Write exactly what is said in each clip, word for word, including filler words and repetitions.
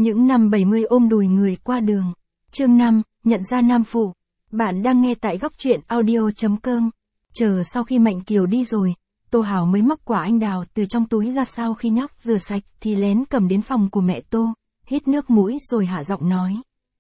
Những năm bảy mươi ôm đùi người qua đường. Chương năm, nhận ra nam phụ. Bạn đang nghe tại góc truyện audio chấm com. Chờ sau khi Mạnh Kiều đi rồi, Tô Hảo mới móc quả anh đào từ trong túi ra, sau khi nhóc rửa sạch thì lén cầm đến phòng của mẹ Tô, hít nước mũi rồi hạ giọng nói.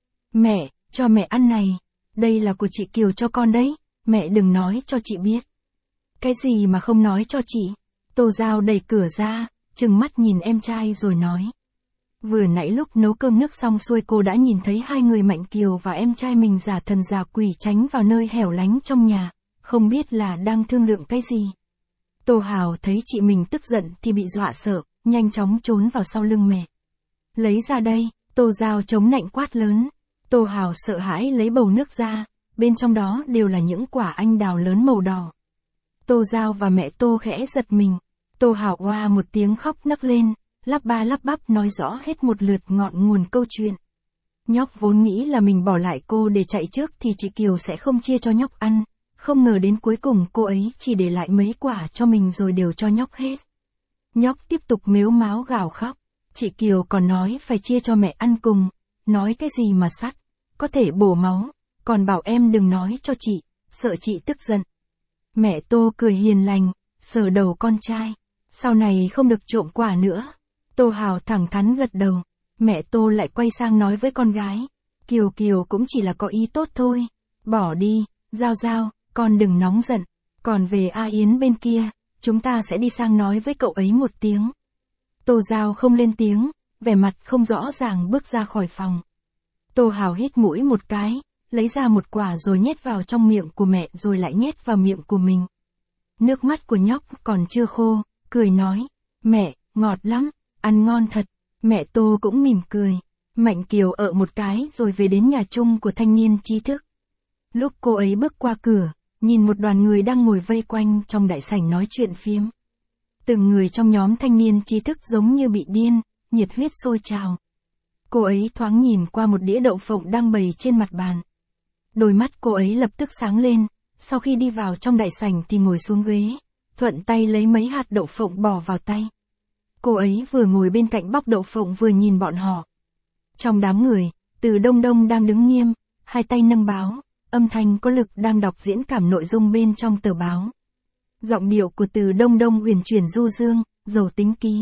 Mẹ, cho mẹ ăn này. Đây là của chị Kiều cho con đấy, mẹ đừng nói cho chị biết. Cái gì mà không nói cho chị? Tô Giao đẩy cửa ra, trừng mắt nhìn em trai rồi nói. Vừa nãy lúc nấu cơm nước xong xuôi cô đã nhìn thấy hai người Mạnh Kiều và em trai mình giả thần giả quỷ tránh vào nơi hẻo lánh trong nhà, không biết là đang thương lượng cái gì. Tô Hào thấy chị mình tức giận thì bị dọa sợ, nhanh chóng trốn vào sau lưng mẹ. Lấy ra đây, Tô Giao chống nạnh quát lớn. Tô Hào sợ hãi lấy bầu nước ra, bên trong đó đều là những quả anh đào lớn màu đỏ. Tô Giao và mẹ Tô khẽ giật mình. Tô Hào oa một tiếng khóc nấc lên, lắp ba lắp bắp nói rõ hết một lượt ngọn nguồn câu chuyện. Nhóc vốn nghĩ là mình bỏ lại cô để chạy trước thì chị Kiều sẽ không chia cho nhóc ăn, không ngờ đến cuối cùng cô ấy chỉ để lại mấy quả cho mình rồi đều cho nhóc hết. Nhóc tiếp tục mếu máo gào khóc, chị Kiều còn nói phải chia cho mẹ ăn cùng, nói cái gì mà sắt, có thể bổ máu, còn bảo em đừng nói cho chị, sợ chị tức giận. Mẹ Tô cười hiền lành, sờ đầu con trai, sau này không được trộm quả nữa. Tô Hào thẳng thắn gật đầu, mẹ Tô lại quay sang nói với con gái, Kiều Kiều cũng chỉ là có ý tốt thôi, bỏ đi, Giao Giao, con đừng nóng giận, còn về A Yến bên kia, chúng ta sẽ đi sang nói với cậu ấy một tiếng. Tô Giao không lên tiếng, vẻ mặt không rõ ràng bước ra khỏi phòng. Tô Hào hít mũi một cái, lấy ra một quả rồi nhét vào trong miệng của mẹ rồi lại nhét vào miệng của mình. Nước mắt của nhóc còn chưa khô, cười nói, mẹ, ngọt lắm, ăn ngon thật. Mẹ Tô cũng mỉm cười. Mạnh Kiều ở một cái rồi về đến nhà chung của thanh niên trí thức. Lúc cô ấy bước qua cửa, nhìn một đoàn người đang ngồi vây quanh trong đại sảnh nói chuyện phiếm. Từng người trong nhóm thanh niên trí thức giống như bị điên, nhiệt huyết sôi trào. Cô ấy thoáng nhìn qua một đĩa đậu phộng đang bày trên mặt bàn. Đôi mắt cô ấy lập tức sáng lên, sau khi đi vào trong đại sảnh thì ngồi xuống ghế, thuận tay lấy mấy hạt đậu phộng bỏ vào tay. Cô ấy vừa ngồi bên cạnh bóc đậu phộng vừa nhìn bọn họ. Trong đám người, Từ Đông Đông đang đứng nghiêm, hai tay nâng báo, âm thanh có lực đang đọc diễn cảm nội dung bên trong tờ báo. Giọng điệu của Từ Đông Đông uyển chuyển du dương, giàu tính ký.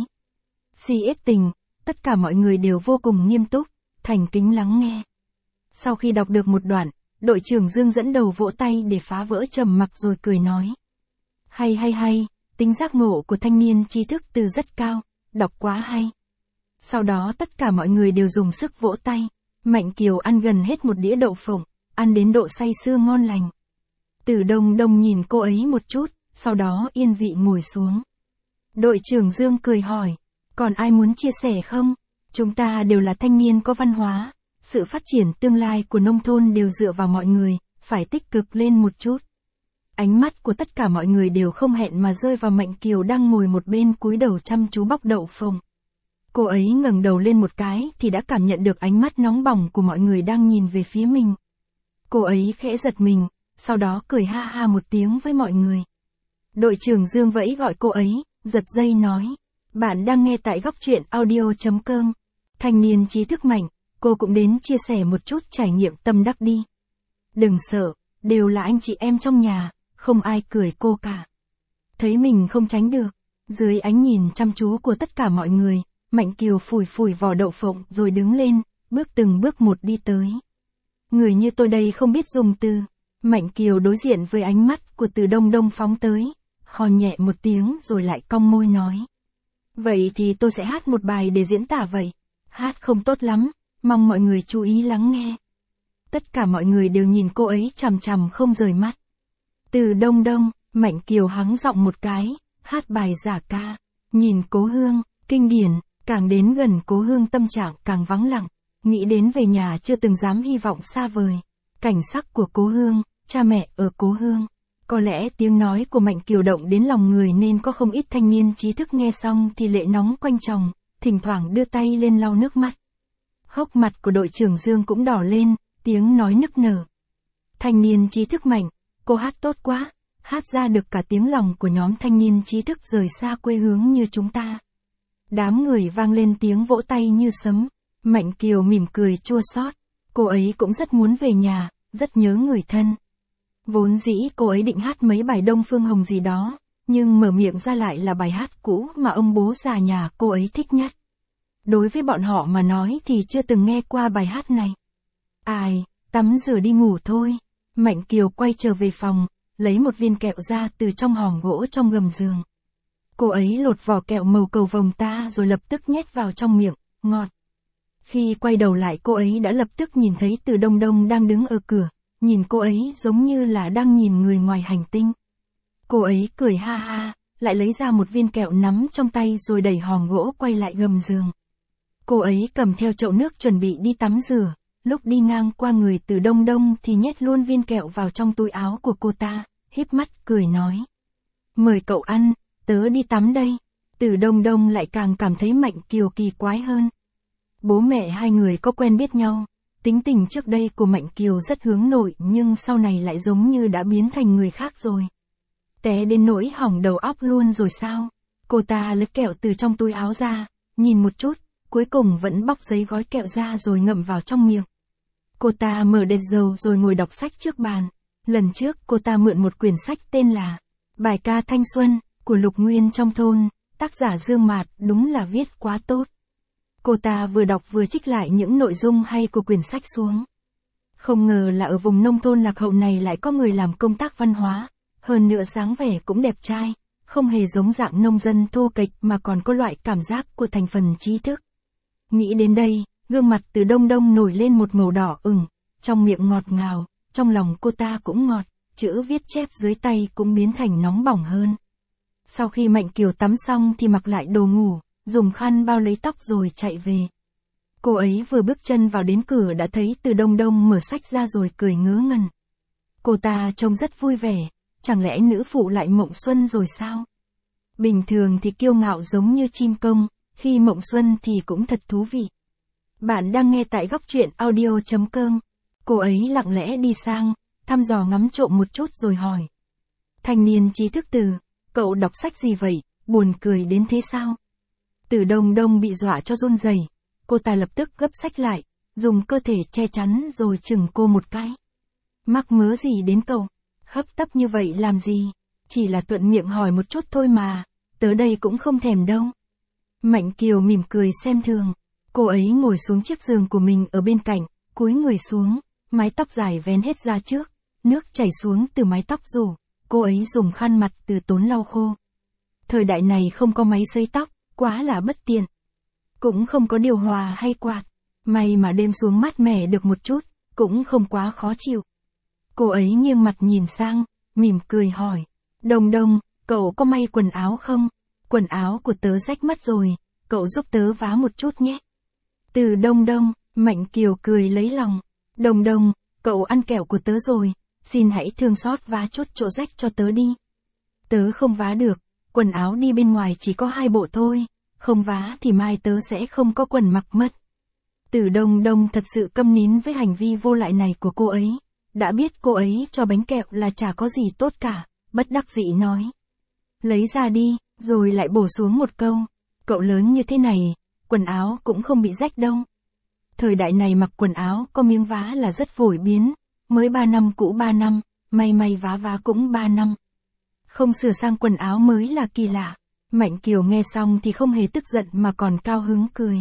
Si ít tình, tất cả mọi người đều vô cùng nghiêm túc, thành kính lắng nghe. Sau khi đọc được một đoạn, đội trưởng Dương dẫn đầu vỗ tay để phá vỡ trầm mặc rồi cười nói. Hay hay hay, tính giác ngộ của thanh niên trí thức Từ rất cao, đọc quá hay. Sau đó tất cả mọi người đều dùng sức vỗ tay. Mạnh Kiều ăn gần hết một đĩa đậu phộng, ăn đến độ say sưa ngon lành. Từ Đông Đông nhìn cô ấy một chút, sau đó yên vị ngồi xuống. Đội trưởng Dương cười hỏi, còn ai muốn chia sẻ không? Chúng ta đều là thanh niên có văn hóa, sự phát triển tương lai của nông thôn đều dựa vào mọi người, phải tích cực lên một chút. Ánh mắt của tất cả mọi người đều không hẹn mà rơi vào Mạnh Kiều đang ngồi một bên cúi đầu chăm chú bóc đậu phộng. Cô ấy ngẩng đầu lên một cái thì đã cảm nhận được ánh mắt nóng bỏng của mọi người đang nhìn về phía mình. Cô ấy khẽ giật mình, sau đó cười ha ha một tiếng với mọi người. Đội trưởng Dương vẫy gọi cô ấy, giật dây nói. Bạn đang nghe tại góc truyện audio chấm com. Thanh niên trí thức Mạnh, cô cũng đến chia sẻ một chút trải nghiệm tâm đắc đi. Đừng sợ, đều là anh chị em trong nhà, không ai cười cô cả. Thấy mình không tránh được, dưới ánh nhìn chăm chú của tất cả mọi người, Mạnh Kiều phủi phủi vỏ đậu phộng rồi đứng lên, bước từng bước một đi tới. Người như tôi đây không biết dùng từ. Mạnh Kiều đối diện với ánh mắt của Từ Đông Đông phóng tới, hò nhẹ một tiếng rồi lại cong môi nói. Vậy thì tôi sẽ hát một bài để diễn tả vậy. Hát không tốt lắm, mong mọi người chú ý lắng nghe. Tất cả mọi người đều nhìn cô ấy chằm chằm không rời mắt. Từ Đông Đông, Mạnh Kiều hắng giọng một cái, hát bài giả ca. Nhìn cố hương, kinh điển, càng đến gần cố hương tâm trạng càng vắng lặng. Nghĩ đến về nhà chưa từng dám hy vọng xa vời. Cảnh sắc của cố hương, cha mẹ ở cố hương. Có lẽ tiếng nói của Mạnh Kiều động đến lòng người nên có không ít thanh niên trí thức nghe xong thì lệ nóng quanh chồng, thỉnh thoảng đưa tay lên lau nước mắt. Hốc mặt của đội trưởng Dương cũng đỏ lên, tiếng nói nức nở. Thanh niên trí thức Mạnh, cô hát tốt quá, hát ra được cả tiếng lòng của nhóm thanh niên trí thức rời xa quê hương như chúng ta. Đám người vang lên tiếng vỗ tay như sấm. Mạnh Kiều mỉm cười chua xót. Cô ấy cũng rất muốn về nhà, rất nhớ người thân. Vốn dĩ cô ấy định hát mấy bài Đông Phương Hồng gì đó, nhưng mở miệng ra lại là bài hát cũ mà ông bố già nhà cô ấy thích nhất. Đối với bọn họ mà nói thì chưa từng nghe qua bài hát này. Ai, tắm rửa đi ngủ thôi. Mạnh Kiều quay trở về phòng, lấy một viên kẹo ra từ trong hòm gỗ trong gầm giường. Cô ấy lột vỏ kẹo màu cầu vồng ta rồi lập tức nhét vào trong miệng, ngọt. Khi quay đầu lại cô ấy đã lập tức nhìn thấy Từ Đông Đông đang đứng ở cửa, nhìn cô ấy giống như là đang nhìn người ngoài hành tinh. Cô ấy cười ha ha, lại lấy ra một viên kẹo nắm trong tay rồi đẩy hòm gỗ quay lại gầm giường. Cô ấy cầm theo chậu nước chuẩn bị đi tắm rửa, lúc đi ngang qua người Từ Đông Đông thì nhét luôn viên kẹo vào trong túi áo của cô ta, híp mắt cười nói. Mời cậu ăn, tớ đi tắm đây. Từ Đông Đông lại càng cảm thấy Mạnh Kiều kỳ quái hơn. Bố mẹ hai người có quen biết nhau, tính tình trước đây của Mạnh Kiều rất hướng nội nhưng sau này lại giống như đã biến thành người khác rồi. Té đến nỗi hỏng đầu óc luôn rồi sao? Cô ta lấy kẹo từ trong túi áo ra, nhìn một chút, cuối cùng vẫn bóc giấy gói kẹo ra rồi ngậm vào trong miệng. Cô ta mở đèn dầu rồi ngồi đọc sách trước bàn. Lần trước cô ta mượn một quyển sách tên là Bài ca thanh xuân của Lục Nguyên trong thôn, tác giả Dương Mạt đúng là viết quá tốt. Cô ta vừa đọc vừa trích lại những nội dung hay của quyển sách xuống. Không ngờ là ở vùng nông thôn lạc hậu này lại có người làm công tác văn hóa, hơn nữa dáng vẻ cũng đẹp trai, không hề giống dạng nông dân thô kệch mà còn có loại cảm giác của thành phần trí thức. Nghĩ đến đây, gương mặt Từ Đông Đông nổi lên một màu đỏ ửng, trong miệng ngọt ngào, trong lòng cô ta cũng ngọt, chữ viết chép dưới tay cũng biến thành nóng bỏng hơn. Sau khi Mạnh Kiều tắm xong thì mặc lại đồ ngủ, dùng khăn bao lấy tóc rồi chạy về. Cô ấy vừa bước chân vào đến cửa đã thấy Từ Đông Đông mở sách ra rồi cười ngớ ngẩn. Cô ta trông rất vui vẻ, chẳng lẽ nữ phụ lại mộng xuân rồi sao? Bình thường thì kiêu ngạo giống như chim công, khi mộng xuân thì cũng thật thú vị. Bạn đang nghe tại góc truyện audio chấm com. Cô ấy lặng lẽ đi sang, thăm dò ngắm trộm một chút rồi hỏi. Thanh niên trí thức Từ, cậu đọc sách gì vậy, buồn cười đến thế sao? Từ Đông Đông bị dọa cho run rẩy, cô ta lập tức gấp sách lại, dùng cơ thể che chắn rồi chừng cô một cái. Mắc mớ gì đến cậu, hấp tấp như vậy làm gì, chỉ là thuận miệng hỏi một chút thôi mà, tớ đây cũng không thèm đâu. Mạnh Kiều mỉm cười xem thường, cô ấy ngồi xuống chiếc giường của mình ở bên cạnh, cúi người xuống, mái tóc dài vén hết ra trước, nước chảy xuống từ mái tóc rủ, cô ấy dùng khăn mặt từ tốn lau khô. Thời đại này không có máy sấy tóc, quá là bất tiện. Cũng không có điều hòa hay quạt, may mà đêm xuống mát mẻ được một chút, cũng không quá khó chịu. Cô ấy nghiêng mặt nhìn sang, mỉm cười hỏi, Đông Đông, cậu có may quần áo không? Quần áo của tớ rách mất rồi, cậu giúp tớ vá một chút nhé. Từ Đông Đông, Mạnh Kiều cười lấy lòng, Đông Đông, cậu ăn kẹo của tớ rồi, xin hãy thương xót vá chút chỗ rách cho tớ đi. Tớ không vá được, quần áo đi bên ngoài chỉ có hai bộ thôi, không vá thì mai tớ sẽ không có quần mặc mất. Từ Đông Đông thật sự câm nín với hành vi vô lại này của cô ấy, đã biết cô ấy cho bánh kẹo là chả có gì tốt cả, bất đắc dĩ nói. Lấy ra đi, rồi lại bổ xuống một câu, cậu lớn như thế này, quần áo cũng không bị rách đâu. Thời đại này mặc quần áo có miếng vá là rất phổ biến, mới ba năm cũ ba năm, may may vá vá cũng ba năm. Không sửa sang quần áo mới là kỳ lạ. Mạnh Kiều nghe xong thì không hề tức giận mà còn cao hứng cười.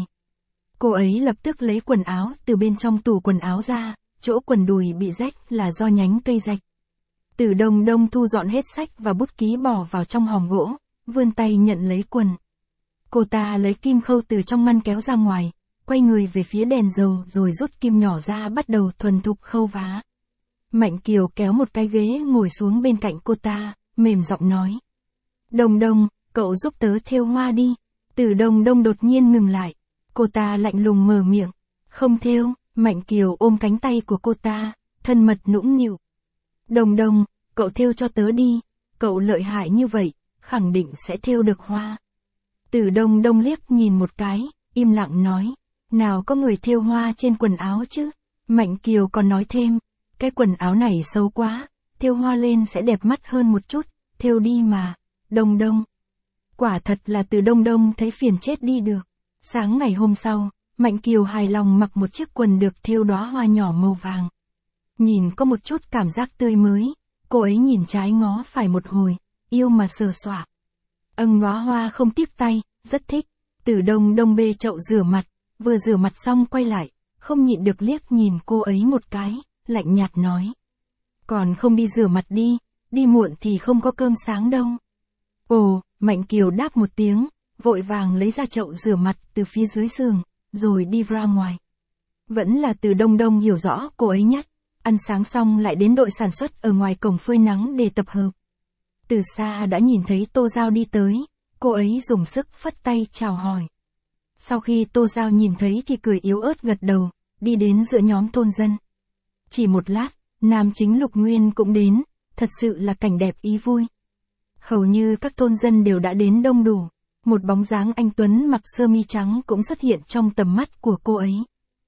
Cô ấy lập tức lấy quần áo từ bên trong tủ quần áo ra, chỗ quần đùi bị rách là do nhánh cây rạch. Từ Đông Đông thu dọn hết sách và bút ký bỏ vào trong hòm gỗ, vươn tay nhận lấy quần. Cô ta lấy kim khâu từ trong ngăn kéo ra ngoài, quay người về phía đèn dầu rồi rút kim nhỏ ra bắt đầu thuần thục khâu vá. Mạnh Kiều kéo một cái ghế ngồi xuống bên cạnh cô ta, mềm giọng nói. Đông Đông, cậu giúp tớ thêu hoa đi. Từ Đông Đông đột nhiên ngừng lại. Cô ta lạnh lùng mở miệng. Không thêu. Mạnh Kiều ôm cánh tay của cô ta, thân mật nũng nịu. Đông Đông, cậu thêu cho tớ đi. Cậu lợi hại như vậy, khẳng định sẽ thêu được hoa. Từ Đông Đông liếc nhìn một cái, im lặng nói. Nào có người thêu hoa trên quần áo chứ. Mạnh Kiều còn nói thêm. Cái quần áo này xấu quá, thêu hoa lên sẽ đẹp mắt hơn một chút, thêu đi mà. Đông Đông. Quả thật là Từ Đông Đông thấy phiền chết đi được. Sáng ngày hôm sau, Mạnh Kiều hài lòng mặc một chiếc quần được thêu đóa hoa nhỏ màu vàng. Nhìn có một chút cảm giác tươi mới, cô ấy nhìn trái ngó phải một hồi, yêu mà sờ soạng. Âng đóa hoa không tiếc tay, rất thích. Từ Đông Đông bê chậu rửa mặt, vừa rửa mặt xong quay lại, không nhịn được liếc nhìn cô ấy một cái, lạnh nhạt nói. Còn không đi rửa mặt đi, đi muộn thì không có cơm sáng đâu. Ồ, Mạnh Kiều đáp một tiếng, vội vàng lấy ra chậu rửa mặt từ phía dưới giường, rồi đi ra ngoài. Vẫn là Từ Đông Đông hiểu rõ cô ấy nhất, ăn sáng xong lại đến đội sản xuất ở ngoài cổng phơi nắng để tập hợp. Từ xa đã nhìn thấy Tô Giao đi tới, cô ấy dùng sức phất tay chào hỏi. Sau khi Tô Giao nhìn thấy thì cười yếu ớt gật đầu, đi đến giữa nhóm thôn dân. Chỉ một lát, nam chính Lục Nguyên cũng đến, thật sự là cảnh đẹp ý vui. Hầu như các thôn dân đều đã đến đông đủ, một bóng dáng anh Tuấn mặc sơ mi trắng cũng xuất hiện trong tầm mắt của cô ấy.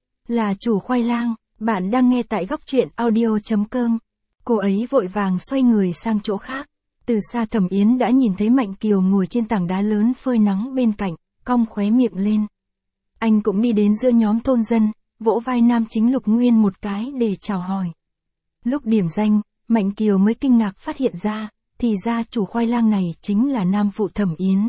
Là chủ khoai lang, bạn đang nghe tại góc truyện audio chấm com. Cô ấy vội vàng xoay người sang chỗ khác. Từ xa Thẩm Yến đã nhìn thấy Mạnh Kiều ngồi trên tảng đá lớn phơi nắng bên cạnh, cong khóe miệng lên. Anh cũng đi đến giữa nhóm thôn dân, vỗ vai nam chính Lục Nguyên một cái để chào hỏi. Lúc điểm danh, Mạnh Kiều mới kinh ngạc phát hiện ra, thì ra chủ khoai lang này chính là nam phụ Thẩm Yến.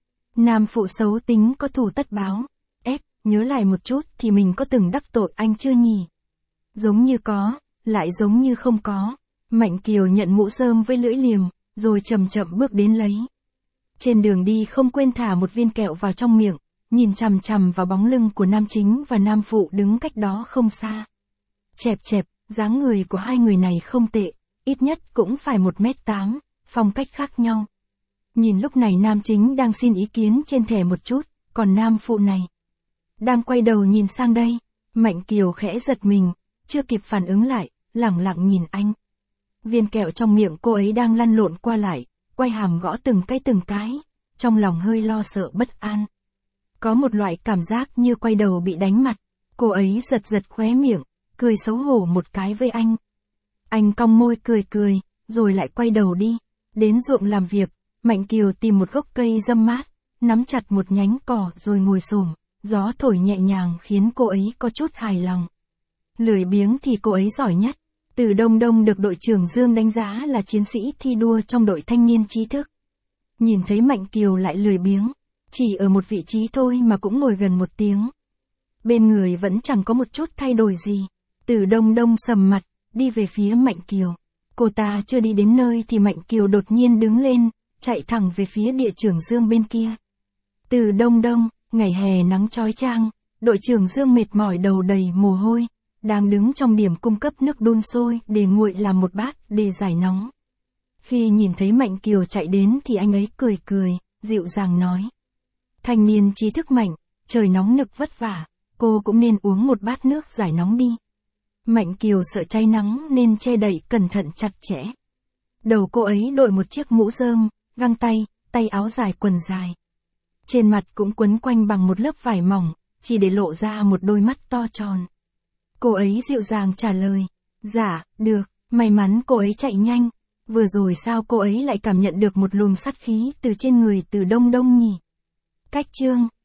Nam phụ xấu tính có thù tất báo. Ép, nhớ lại một chút thì mình có từng đắc tội anh chưa nhỉ? Giống như có, lại giống như không có. Mạnh Kiều nhận mũ rơm với lưỡi liềm, rồi chậm chậm bước đến lấy. Trên đường đi không quên thả một viên kẹo vào trong miệng, nhìn chằm chằm vào bóng lưng của nam chính và nam phụ đứng cách đó không xa. Chẹp chẹp, dáng người của hai người này không tệ, ít nhất cũng phải một mét tám, phong cách khác nhau. Nhìn lúc này nam chính đang xin ý kiến trên thẻ một chút, còn nam phụ này đang quay đầu nhìn sang đây. Mạnh Kiều khẽ giật mình, chưa kịp phản ứng lại, lẳng lặng nhìn anh. Viên kẹo trong miệng cô ấy đang lăn lộn qua lại, quay hàm gõ từng cái từng cái, trong lòng hơi lo sợ bất an. Có một loại cảm giác như quay đầu bị đánh mặt, cô ấy giật giật khóe miệng, cười xấu hổ một cái với anh. Anh cong môi cười cười, rồi lại quay đầu đi. Đến ruộng làm việc, Mạnh Kiều tìm một gốc cây râm mát, nắm chặt một nhánh cỏ rồi ngồi xổm, gió thổi nhẹ nhàng khiến cô ấy có chút hài lòng. Lười biếng thì cô ấy giỏi nhất. Từ Đông Đông được đội trưởng Dương đánh giá là chiến sĩ thi đua trong đội thanh niên trí thức. Nhìn thấy Mạnh Kiều lại lười biếng, chỉ ở một vị trí thôi mà cũng ngồi gần một tiếng. Bên người vẫn chẳng có một chút thay đổi gì. Từ Đông Đông sầm mặt, đi về phía Mạnh Kiều. Cô ta chưa đi đến nơi thì Mạnh Kiều đột nhiên đứng lên, chạy thẳng về phía địa trưởng Dương bên kia. Từ Đông Đông, ngày hè nắng chói chang, đội trưởng Dương mệt mỏi đầu đầy mồ hôi, đang đứng trong điểm cung cấp nước đun sôi để nguội làm một bát để giải nóng. Khi nhìn thấy Mạnh Kiều chạy đến thì anh ấy cười cười, dịu dàng nói. Thanh niên trí thức Mạnh, trời nóng nực vất vả, cô cũng nên uống một bát nước giải nóng đi. Mạnh Kiều sợ cháy nắng nên che đậy cẩn thận chặt chẽ. Đầu cô ấy đội một chiếc mũ rơm, găng tay, tay áo dài quần dài. Trên mặt cũng quấn quanh bằng một lớp vải mỏng, chỉ để lộ ra một đôi mắt to tròn. Cô ấy dịu dàng trả lời. Dạ, được, may mắn cô ấy chạy nhanh. Vừa rồi sao cô ấy lại cảm nhận được một luồng sát khí từ trên người Từ Đông Đông nhỉ? Cách chương